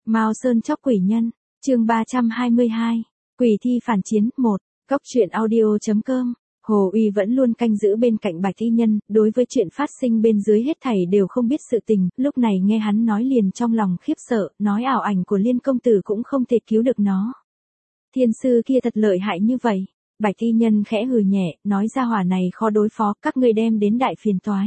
Mao Sơn chóc quỷ nhân, chương 322, quỷ thi phản chiến, 1, Góc truyện audio.com. Hồ Uy vẫn luôn canh giữ bên cạnh Bạch Y Nhân, đối với chuyện phát sinh bên dưới hết thảy đều không biết sự tình, lúc này nghe hắn nói liền trong lòng khiếp sợ, nói ảo ảnh của Liên công tử cũng không thể cứu được nó. Thiên sư kia thật lợi hại như vậy. Bạch Y Nhân khẽ hừ nhẹ, nói ra hỏa này khó đối phó, các ngươi đem đến đại phiền toái.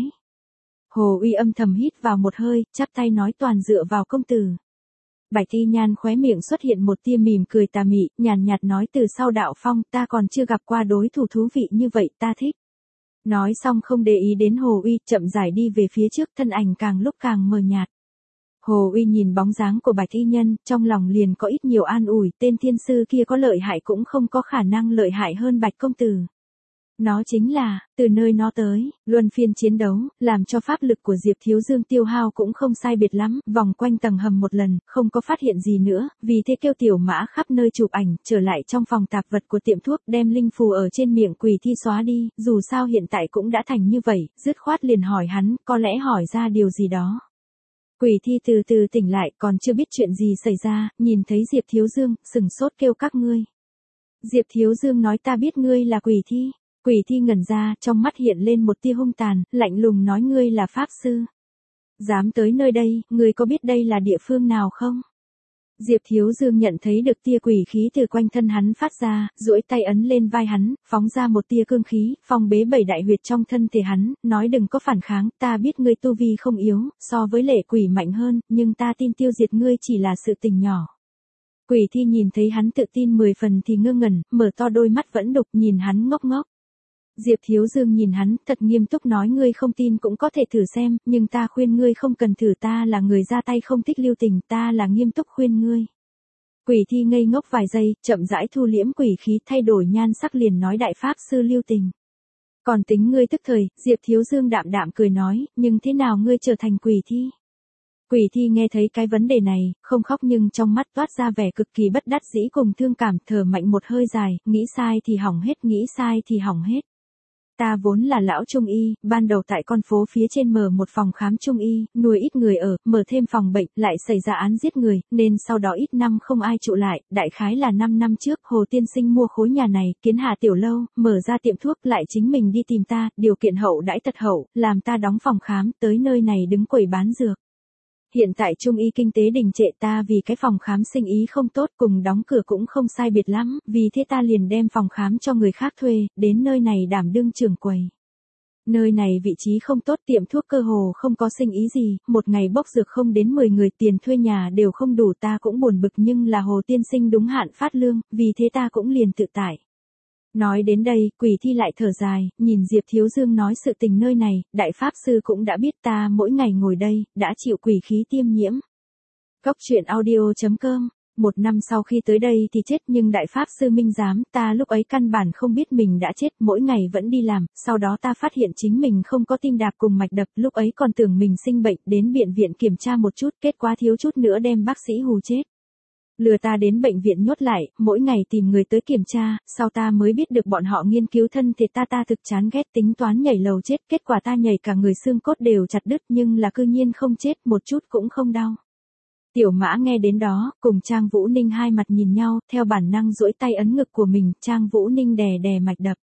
Hồ Uy âm thầm hít vào một hơi, chắp tay nói toàn dựa vào công tử. Bạch Y Nhan khóe miệng xuất hiện một tia mỉm cười tà mị, nhàn nhạt nói từ sau đạo phong ta còn chưa gặp qua đối thủ thú vị như vậy, ta thích. Nói xong không để ý đến Hồ Uy, chậm rãi đi về phía trước, thân ảnh càng lúc càng mờ nhạt. Hồ Uy nhìn bóng dáng của Bạch Y Nhân, trong lòng liền có ít nhiều an ủi, tên thiên sư kia có lợi hại cũng không có khả năng lợi hại hơn Bạch công tử. Nó chính là, từ nơi nó tới, luân phiên chiến đấu, làm cho pháp lực của Diệp Thiếu Dương tiêu hao cũng không sai biệt lắm, vòng quanh tầng hầm một lần, không có phát hiện gì nữa, vì thế kêu Tiểu Mã khắp nơi chụp ảnh, trở lại trong phòng tạp vật của tiệm thuốc, đem linh phù ở trên miệng quỷ thi xóa đi, dù sao hiện tại cũng đã thành như vậy, dứt khoát liền hỏi hắn, có lẽ hỏi ra điều gì đó. Quỷ thi từ từ tỉnh lại, còn chưa biết chuyện gì xảy ra, nhìn thấy Diệp Thiếu Dương, sừng sốt kêu các ngươi. Diệp Thiếu Dương nói ta biết ngươi là quỷ thi. Quỷ thi ngẩn ra, trong mắt hiện lên một tia hung tàn, lạnh lùng nói ngươi là pháp sư. Dám tới nơi đây, ngươi có biết đây là địa phương nào không? Diệp Thiếu Dương nhận thấy được tia quỷ khí từ quanh thân hắn phát ra, duỗi tay ấn lên vai hắn, phóng ra một tia cương khí, phong bế 7 đại huyệt trong thân thể hắn, nói đừng có phản kháng, ta biết ngươi tu vi không yếu, so với lệ quỷ mạnh hơn, nhưng ta tin tiêu diệt ngươi chỉ là sự tình nhỏ. Quỷ thi nhìn thấy hắn tự tin 10 phần thì ngơ ngẩn, mở to đôi mắt vẫn đục nhìn hắn ngốc ngốc. Diệp Thiếu Dương nhìn hắn, thật nghiêm túc nói ngươi không tin cũng có thể thử xem, nhưng ta khuyên ngươi không cần thử, ta là người ra tay không thích lưu tình, ta là nghiêm túc khuyên ngươi. Quỷ thi ngây ngốc vài giây, chậm rãi thu liễm quỷ khí, thay đổi nhan sắc liền nói đại pháp sư lưu tình. Còn tính ngươi tức thời, Diệp Thiếu Dương đạm đạm cười nói, nhưng thế nào ngươi trở thành quỷ thi? Quỷ thi nghe thấy cái vấn đề này, không khóc nhưng trong mắt toát ra vẻ cực kỳ bất đắc dĩ cùng thương cảm, thở mạnh một hơi dài, nghĩ sai thì hỏng hết, nghĩ sai thì hỏng hết. Ta vốn là lão trung y, ban đầu tại con phố phía trên mở một phòng khám trung y, nuôi ít người ở, mở thêm phòng bệnh, lại xảy ra án giết người, nên sau đó ít năm không ai trụ lại, đại khái là 5 năm trước, Hồ tiên sinh mua khối nhà này, kiến hạ tiểu lâu, mở ra tiệm thuốc, lại chính mình đi tìm ta, điều kiện hậu đãi tật hậu, làm ta đóng phòng khám, tới nơi này đứng quầy bán dược. Hiện tại trung y kinh tế đình trệ, ta vì cái phòng khám sinh ý không tốt cùng đóng cửa cũng không sai biệt lắm, vì thế ta liền đem phòng khám cho người khác thuê, đến nơi này đảm đương trưởng quầy. Nơi này vị trí không tốt, tiệm thuốc cơ hồ không có sinh ý gì, một ngày bốc dược không đến 10 người, tiền thuê nhà đều không đủ, ta cũng buồn bực nhưng là Hồ tiên sinh đúng hạn phát lương, vì thế ta cũng liền tự tại. Nói đến đây, quỷ thi lại thở dài, nhìn Diệp Thiếu Dương nói sự tình nơi này, đại pháp sư cũng đã biết ta mỗi ngày ngồi đây, đã chịu quỷ khí tiêm nhiễm. Góc truyện audio.com. 1 năm sau khi tới đây thì chết nhưng đại pháp sư minh giám, ta lúc ấy căn bản không biết mình đã chết, mỗi ngày vẫn đi làm, sau đó ta phát hiện chính mình không có tim đạp cùng mạch đập, lúc ấy còn tưởng mình sinh bệnh, đến bệnh viện kiểm tra một chút, kết quả thiếu chút nữa đem bác sĩ hù chết. Lừa ta đến bệnh viện nhốt lại, mỗi ngày tìm người tới kiểm tra, sau ta mới biết được bọn họ nghiên cứu thân thể ta thực chán ghét tính toán nhảy lầu chết, kết quả ta nhảy cả người xương cốt đều chặt đứt nhưng là cư nhiên không chết, một chút cũng không đau. Tiểu Mã nghe đến đó, cùng Trang Vũ Ninh hai mặt nhìn nhau, theo bản năng duỗi tay ấn ngực của mình, Trang Vũ Ninh đè đè mạch đập.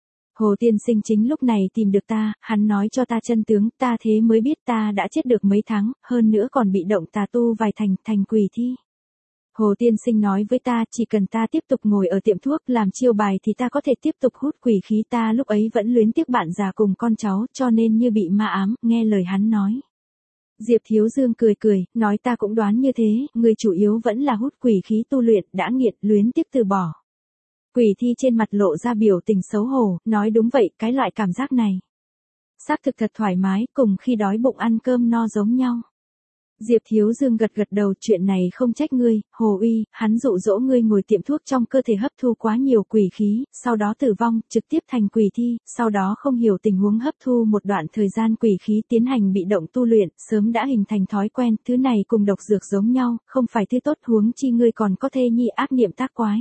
Hồ tiên sinh chính lúc này tìm được ta, hắn nói cho ta chân tướng, ta thế mới biết ta đã chết được mấy tháng, hơn nữa còn bị động tà tu vài thành quỷ thi. Hồ tiên sinh nói với ta, chỉ cần ta tiếp tục ngồi ở tiệm thuốc làm chiêu bài thì ta có thể tiếp tục hút quỷ khí, ta lúc ấy vẫn luyến tiếc bạn già cùng con cháu, cho nên như bị ma ám, nghe lời hắn nói. Diệp Thiếu Dương cười, nói ta cũng đoán như thế, người chủ yếu vẫn là hút quỷ khí tu luyện, đã nghiện, luyến tiếc từ bỏ. Quỷ thi trên mặt lộ ra biểu tình xấu hổ, nói đúng vậy, cái loại cảm giác này. Xác thực thật thoải mái, cùng khi đói bụng ăn cơm no giống nhau. Diệp Thiếu Dương gật đầu, chuyện này không trách ngươi, Hồ Uy, hắn dụ dỗ ngươi ngồi tiệm thuốc trong cơ thể hấp thu quá nhiều quỷ khí, sau đó tử vong, trực tiếp thành quỷ thi, sau đó không hiểu tình huống hấp thu một đoạn thời gian quỷ khí tiến hành bị động tu luyện, sớm đã hình thành thói quen, thứ này cùng độc dược giống nhau, không phải thứ tốt, huống chi ngươi còn có thê nhi ác niệm tác quái.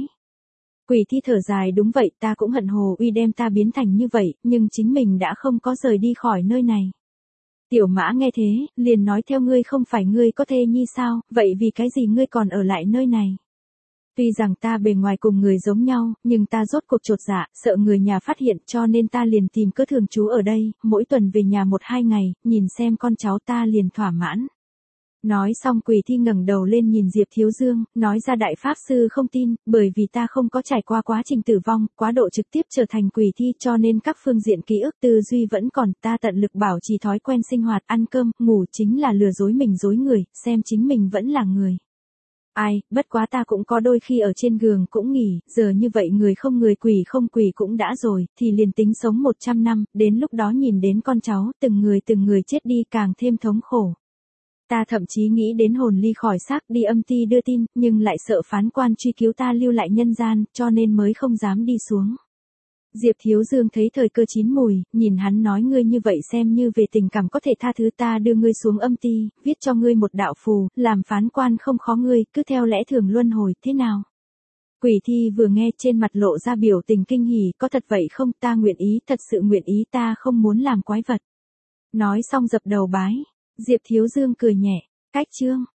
Quỷ thi thở dài, đúng vậy, ta cũng hận Hồ Uy đem ta biến thành như vậy, nhưng chính mình đã không có rời đi khỏi nơi này. Tiểu Mã nghe thế, liền nói theo ngươi không phải ngươi có thê nhi sao, vậy vì cái gì ngươi còn ở lại nơi này? Tuy rằng ta bề ngoài cùng người giống nhau, nhưng ta rốt cuộc chột dạ, sợ người nhà phát hiện cho nên ta liền tìm cớ thường trú ở đây, mỗi tuần về nhà 1-2 ngày, nhìn xem con cháu ta liền thỏa mãn. Nói xong Quỷ Thi ngẩng đầu lên nhìn Diệp Thiếu Dương, nói ra đại pháp sư không tin, bởi vì ta không có trải qua quá trình tử vong, quá độ trực tiếp trở thành quỷ thi cho nên các phương diện ký ức tư duy vẫn còn, ta tận lực bảo trì thói quen sinh hoạt, ăn cơm, ngủ chính là lừa dối mình dối người, xem chính mình vẫn là người. Ai, bất quá ta cũng có đôi khi ở trên giường cũng nghỉ, giờ như vậy người không người quỷ không quỷ cũng đã rồi, thì liền tính sống 100 năm, đến lúc đó nhìn đến con cháu, từng người chết đi càng thêm thống khổ. Ta thậm chí nghĩ đến hồn ly khỏi xác đi âm ty đưa tin, nhưng lại sợ phán quan truy cứu ta lưu lại nhân gian, cho nên mới không dám đi xuống. Diệp Thiếu Dương thấy thời cơ chín mùi, nhìn hắn nói ngươi như vậy xem như về tình cảm có thể tha thứ ta đưa ngươi xuống âm ty, viết cho ngươi một đạo phù, làm phán quan không khó ngươi, cứ theo lẽ thường luân hồi, thế nào? Quỷ Thi vừa nghe trên mặt lộ ra biểu tình kinh hỉ, có thật vậy không, ta nguyện ý, thật sự nguyện ý, ta không muốn làm quái vật. Nói xong dập đầu bái. Diệp Thiếu Dương cười nhẹ, cách chương.